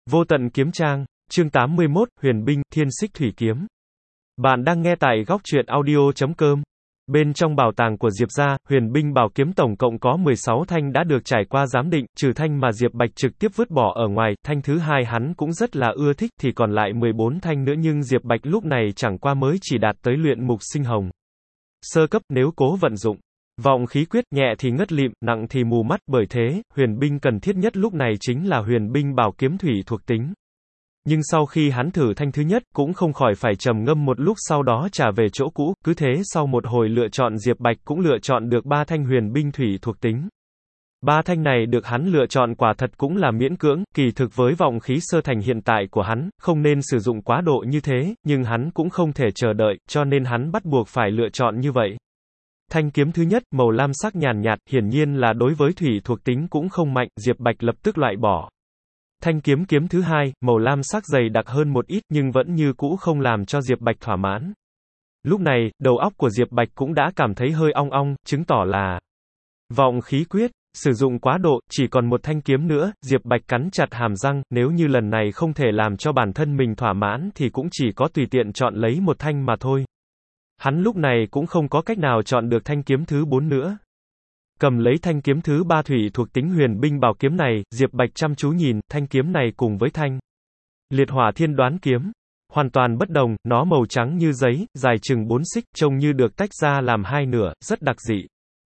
Vô tận kiếm trang, chương 81, Huyền binh, Thiên xích thủy kiếm. Bạn đang nghe tại góc truyện audio.com. Bên trong bảo tàng của Diệp gia, huyền binh bảo kiếm tổng cộng có 16 thanh đã được trải qua giám định, trừ thanh mà Diệp Bạch trực tiếp vứt bỏ ở ngoài, thanh thứ hai hắn cũng rất là ưa thích, thì còn lại 14 thanh nữa nhưng Diệp Bạch lúc này chẳng qua mới chỉ đạt tới luyện mục sinh hồng sơ cấp, nếu cố vận dụng vọng khí quyết, nhẹ thì ngất lịm, nặng thì mù mắt, bởi thế, huyền binh cần thiết nhất lúc này chính là huyền binh bảo kiếm thủy thuộc tính. Nhưng sau khi hắn thử thanh thứ nhất, cũng không khỏi phải trầm ngâm một lúc sau đó trả về chỗ cũ, cứ thế sau một hồi lựa chọn Diệp Bạch cũng lựa chọn được 3 thanh huyền binh thủy thuộc tính. 3 thanh này được hắn lựa chọn quả thật cũng là miễn cưỡng, kỳ thực với vọng khí sơ thành hiện tại của hắn, không nên sử dụng quá độ như thế, nhưng hắn cũng không thể chờ đợi, cho nên hắn bắt buộc phải lựa chọn như vậy. Thanh kiếm thứ nhất, màu lam sắc nhàn nhạt, hiển nhiên là đối với thủy thuộc tính cũng không mạnh, Diệp Bạch lập tức loại bỏ. Thanh kiếm thứ hai, màu lam sắc dày đặc hơn một ít nhưng vẫn như cũ không làm cho Diệp Bạch thỏa mãn. Lúc này, đầu óc của Diệp Bạch cũng đã cảm thấy hơi ong ong, chứng tỏ là vọng khí quyết, sử dụng quá độ, chỉ còn một thanh kiếm nữa, Diệp Bạch cắn chặt hàm răng, nếu như lần này không thể làm cho bản thân mình thỏa mãn thì cũng chỉ có tùy tiện chọn lấy một thanh mà thôi. Hắn lúc này cũng không có cách nào chọn được thanh kiếm thứ 4 nữa. Cầm lấy thanh kiếm thứ 3 thủy thuộc tính huyền binh bảo kiếm này, Diệp Bạch chăm chú nhìn, thanh kiếm này cùng với thanh liệt hỏa thiên đoán kiếm hoàn toàn bất đồng, nó màu trắng như giấy, dài chừng 4 xích, trông như được tách ra làm hai nửa, rất đặc dị.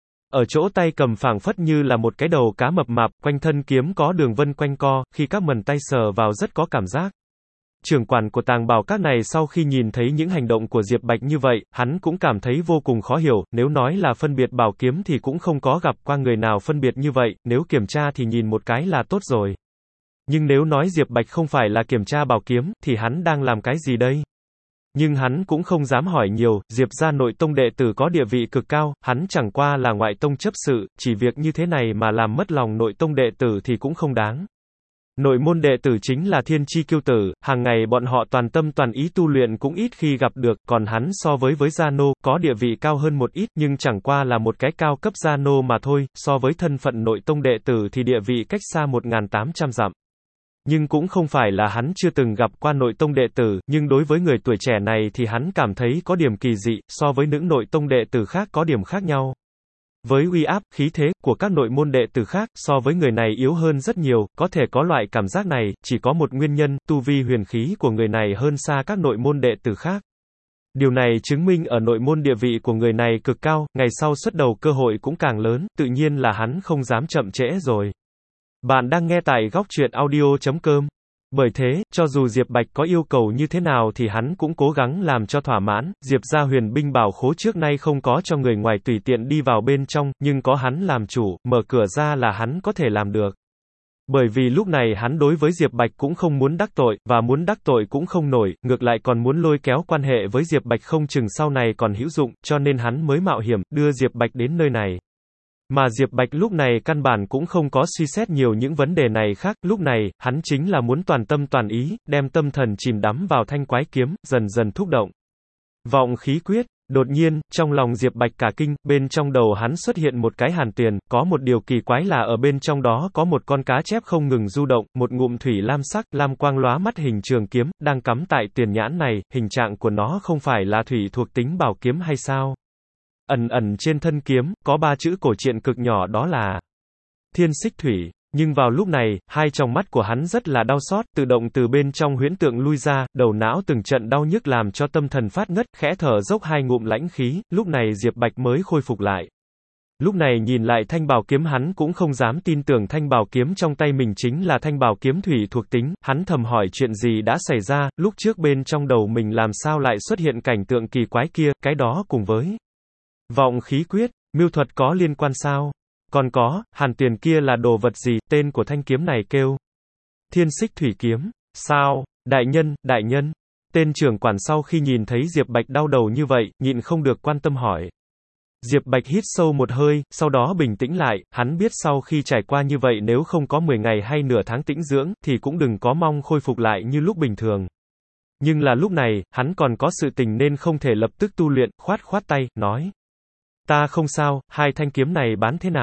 Ở chỗ tay cầm phảng phất như là một cái đầu cá mập mạp, quanh thân kiếm có đường vân quanh co, khi các mần tay sờ vào rất có cảm giác. Trưởng quản của tàng bảo các này sau khi nhìn thấy những hành động của Diệp Bạch như vậy, hắn cũng cảm thấy vô cùng khó hiểu, nếu nói là phân biệt bảo kiếm thì cũng không có gặp qua người nào phân biệt như vậy, nếu kiểm tra thì nhìn một cái là tốt rồi. Nhưng nếu nói Diệp Bạch không phải là kiểm tra bảo kiếm, thì hắn đang làm cái gì đây? Nhưng hắn cũng không dám hỏi nhiều, Diệp gia nội tông đệ tử có địa vị cực cao, hắn chẳng qua là ngoại tông chấp sự, chỉ việc như thế này mà làm mất lòng nội tông đệ tử thì cũng không đáng. Nội môn đệ tử chính là thiên chi kiêu tử, hàng ngày bọn họ toàn tâm toàn ý tu luyện cũng ít khi gặp được, còn hắn so với gia nô, có địa vị cao hơn một ít, nhưng chẳng qua là một cái cao cấp gia nô mà thôi, so với thân phận nội tông đệ tử thì địa vị cách xa 1.800 dặm. Nhưng cũng không phải là hắn chưa từng gặp qua nội tông đệ tử, nhưng đối với người tuổi trẻ này thì hắn cảm thấy có điểm kỳ dị, so với những nội tông đệ tử khác có điểm khác nhau. Với uy áp, khí thế của các nội môn đệ tử khác, so với người này yếu hơn rất nhiều, có thể có loại cảm giác này, chỉ có một nguyên nhân, tu vi huyền khí của người này hơn xa các nội môn đệ tử khác. Điều này chứng minh ở nội môn địa vị của người này cực cao, ngày sau xuất đầu cơ hội cũng càng lớn, tự nhiên là hắn không dám chậm trễ rồi. Bạn đang nghe tại góc truyện audio.com. Bởi thế, cho dù Diệp Bạch có yêu cầu như thế nào thì hắn cũng cố gắng làm cho thỏa mãn, Diệp gia huyền binh bảo khố trước nay không có cho người ngoài tùy tiện đi vào bên trong, nhưng có hắn làm chủ, mở cửa ra là hắn có thể làm được. Bởi vì lúc này hắn đối với Diệp Bạch cũng không muốn đắc tội, và muốn đắc tội cũng không nổi, ngược lại còn muốn lôi kéo quan hệ với Diệp Bạch không chừng sau này còn hữu dụng, cho nên hắn mới mạo hiểm, đưa Diệp Bạch đến nơi này. Mà Diệp Bạch lúc này căn bản cũng không có suy xét nhiều những vấn đề này khác, lúc này, hắn chính là muốn toàn tâm toàn ý, đem tâm thần chìm đắm vào thanh quái kiếm, dần dần thúc động. Vọng khí quyết, đột nhiên, trong lòng Diệp Bạch cả kinh, bên trong đầu hắn xuất hiện một cái hàn tiền, có một điều kỳ quái là ở bên trong đó có một con cá chép không ngừng du động, một ngụm thủy lam sắc, lam quang lóa mắt hình trường kiếm, đang cắm tại tiền nhãn này, hình trạng của nó không phải là thủy thuộc tính bảo kiếm hay sao? Ẩn ẩn trên thân kiếm, có 3 chữ cổ truyện cực nhỏ đó là Thiên xích thủy, nhưng vào lúc này, hai tròng mắt của hắn rất là đau xót, tự động từ bên trong huyễn tượng lui ra, đầu não từng trận đau nhức làm cho tâm thần phát ngất, khẽ thở dốc hai ngụm lãnh khí, lúc này Diệp Bạch mới khôi phục lại. Lúc này nhìn lại thanh bảo kiếm hắn cũng không dám tin tưởng thanh bảo kiếm trong tay mình chính là thanh bảo kiếm thủy thuộc tính, hắn thầm hỏi chuyện gì đã xảy ra, lúc trước bên trong đầu mình làm sao lại xuất hiện cảnh tượng kỳ quái kia, cái đó cùng với vọng khí quyết, mưu thuật có liên quan sao? Còn có, hàn tiền kia là đồ vật gì, tên của thanh kiếm này kêu Thiên xích thủy kiếm, sao? Đại nhân, tên trưởng quản sau khi nhìn thấy Diệp Bạch đau đầu như vậy, nhịn không được quan tâm hỏi. Diệp Bạch hít sâu một hơi, sau đó bình tĩnh lại, hắn biết sau khi trải qua như vậy nếu không có 10 ngày hay nửa tháng tĩnh dưỡng, thì cũng đừng có mong khôi phục lại như lúc bình thường. Nhưng là lúc này, hắn còn có sự tình nên không thể lập tức tu luyện, khoát tay, nói. Ta không sao, hai thanh kiếm này bán thế nào?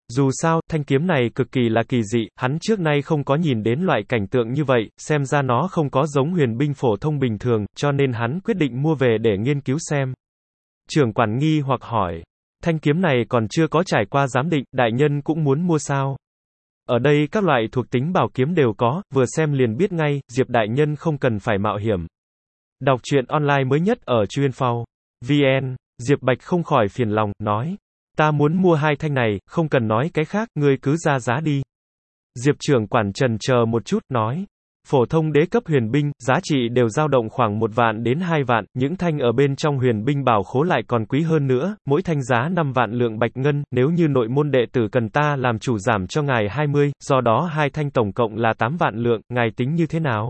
Dù sao, thanh kiếm này cực kỳ là kỳ dị, hắn trước nay không có nhìn đến loại cảnh tượng như vậy, xem ra nó không có giống huyền binh phổ thông bình thường, cho nên hắn quyết định mua về để nghiên cứu xem. Trưởng quản nghi hoặc hỏi, thanh kiếm này còn chưa có trải qua giám định, đại nhân cũng muốn mua sao? Ở đây các loại thuộc tính bảo kiếm đều có, vừa xem liền biết ngay, Diệp đại nhân không cần phải mạo hiểm. Đọc truyện online mới nhất ở chuyên.vn, Diệp Bạch không khỏi phiền lòng, nói. Ta muốn mua 2 thanh này, không cần nói cái khác, ngươi cứ ra giá đi. Diệp trưởng quản chần chờ một chút, nói. Phổ thông đế cấp huyền binh, giá trị đều dao động khoảng 1 vạn đến 2 vạn, những thanh ở bên trong huyền binh bảo khố lại còn quý hơn nữa, mỗi thanh giá 5 vạn lượng bạch ngân, nếu như nội môn đệ tử cần ta làm chủ giảm cho ngài 20, do đó 2 thanh tổng cộng là 8 vạn lượng, ngài tính như thế nào?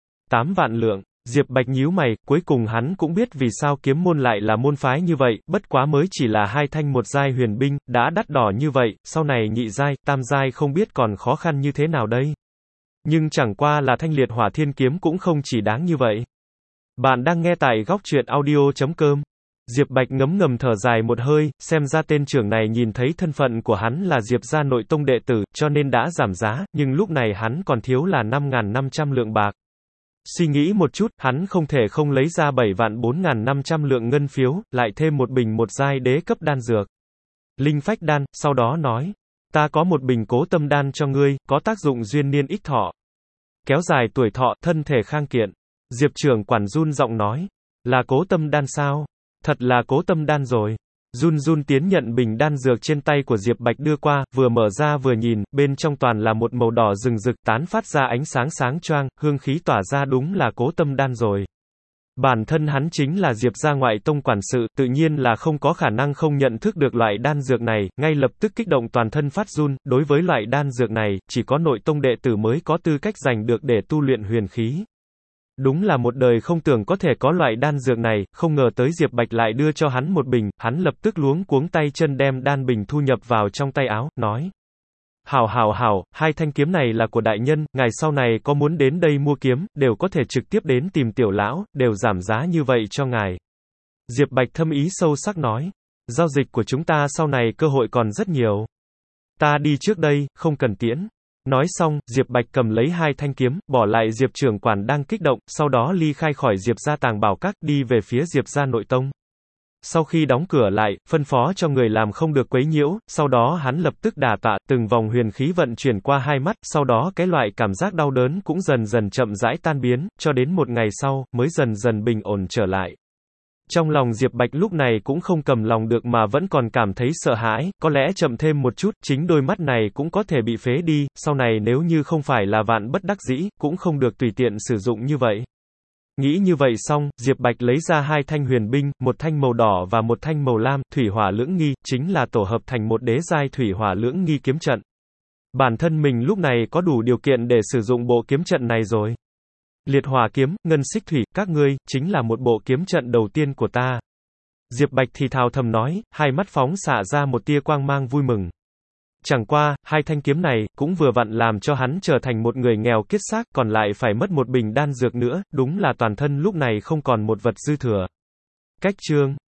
8 vạn lượng. Diệp Bạch nhíu mày, cuối cùng hắn cũng biết vì sao kiếm môn lại là môn phái như vậy, bất quá mới chỉ là 2 thanh 1 giai huyền binh, đã đắt đỏ như vậy, sau này nhị giai, tam giai không biết còn khó khăn như thế nào đây. Nhưng chẳng qua là thanh liệt hỏa thiên kiếm cũng không chỉ đáng như vậy. Bạn đang nghe tại góc truyện audio.com. Diệp Bạch ngấm ngầm thở dài một hơi, xem ra tên trưởng này nhìn thấy thân phận của hắn là Diệp gia nội tông đệ tử, cho nên đã giảm giá, nhưng lúc này hắn còn thiếu là 5.500 lượng bạc. Suy nghĩ một chút, hắn không thể không lấy ra 7.4.500 lượng ngân phiếu, lại thêm một bình 1 giai đế cấp đan dược. Linh phách đan, sau đó nói. Ta có một bình cố tâm đan cho ngươi, có tác dụng duyên niên ích thọ. Kéo dài tuổi thọ, thân thể khang kiện. Diệp trưởng quản run giọng nói. Là cố tâm đan sao? Thật là cố tâm đan rồi. Run run tiến nhận bình đan dược trên tay của Diệp Bạch đưa qua, vừa mở ra vừa nhìn, bên trong toàn là một màu đỏ rừng rực tán phát ra ánh sáng sáng choang, hương khí tỏa ra đúng là cố tâm đan rồi. Bản thân hắn chính là Diệp gia ngoại tông quản sự, tự nhiên là không có khả năng không nhận thức được loại đan dược này, ngay lập tức kích động toàn thân phát run, đối với loại đan dược này, chỉ có nội tông đệ tử mới có tư cách giành được để tu luyện huyền khí. Đúng là một đời không tưởng có thể có loại đan dược này, không ngờ tới Diệp Bạch lại đưa cho hắn một bình, hắn lập tức luống cuống tay chân đem đan bình thu nhập vào trong tay áo, nói. Hảo, 2 thanh kiếm này là của đại nhân, ngài sau này có muốn đến đây mua kiếm, đều có thể trực tiếp đến tìm tiểu lão, đều giảm giá như vậy cho ngài. Diệp Bạch thâm ý sâu sắc nói. Giao dịch của chúng ta sau này cơ hội còn rất nhiều. Ta đi trước đây, không cần tiễn. Nói xong, Diệp Bạch cầm lấy 2 thanh kiếm, bỏ lại Diệp trưởng quản đang kích động, sau đó ly khai khỏi Diệp gia tàng bảo các, đi về phía Diệp gia nội tông. Sau khi đóng cửa lại, phân phó cho người làm không được quấy nhiễu, sau đó hắn lập tức đả tạ, từng vòng huyền khí vận chuyển qua 2 mắt, sau đó cái loại cảm giác đau đớn cũng dần dần chậm rãi tan biến, cho đến một ngày sau, mới dần dần bình ổn trở lại. Trong lòng Diệp Bạch lúc này cũng không cầm lòng được mà vẫn còn cảm thấy sợ hãi, có lẽ chậm thêm một chút, chính đôi mắt này cũng có thể bị phế đi, sau này nếu như không phải là vạn bất đắc dĩ, cũng không được tùy tiện sử dụng như vậy. Nghĩ như vậy xong, Diệp Bạch lấy ra 2 thanh huyền binh, một thanh màu đỏ và một thanh màu lam, thủy hỏa lưỡng nghi, chính là tổ hợp thành một đế giai thủy hỏa lưỡng nghi kiếm trận. Bản thân mình lúc này có đủ điều kiện để sử dụng bộ kiếm trận này rồi. Liệt hỏa kiếm, ngân xích thủy, các ngươi, chính là một bộ kiếm trận đầu tiên của ta. Diệp Bạch thì thào thầm nói, hai mắt phóng xạ ra một tia quang mang vui mừng. Chẳng qua, 2 thanh kiếm này, cũng vừa vặn làm cho hắn trở thành một người nghèo kiết xác, còn lại phải mất một bình đan dược nữa, đúng là toàn thân lúc này không còn một vật dư thừa. Cách chương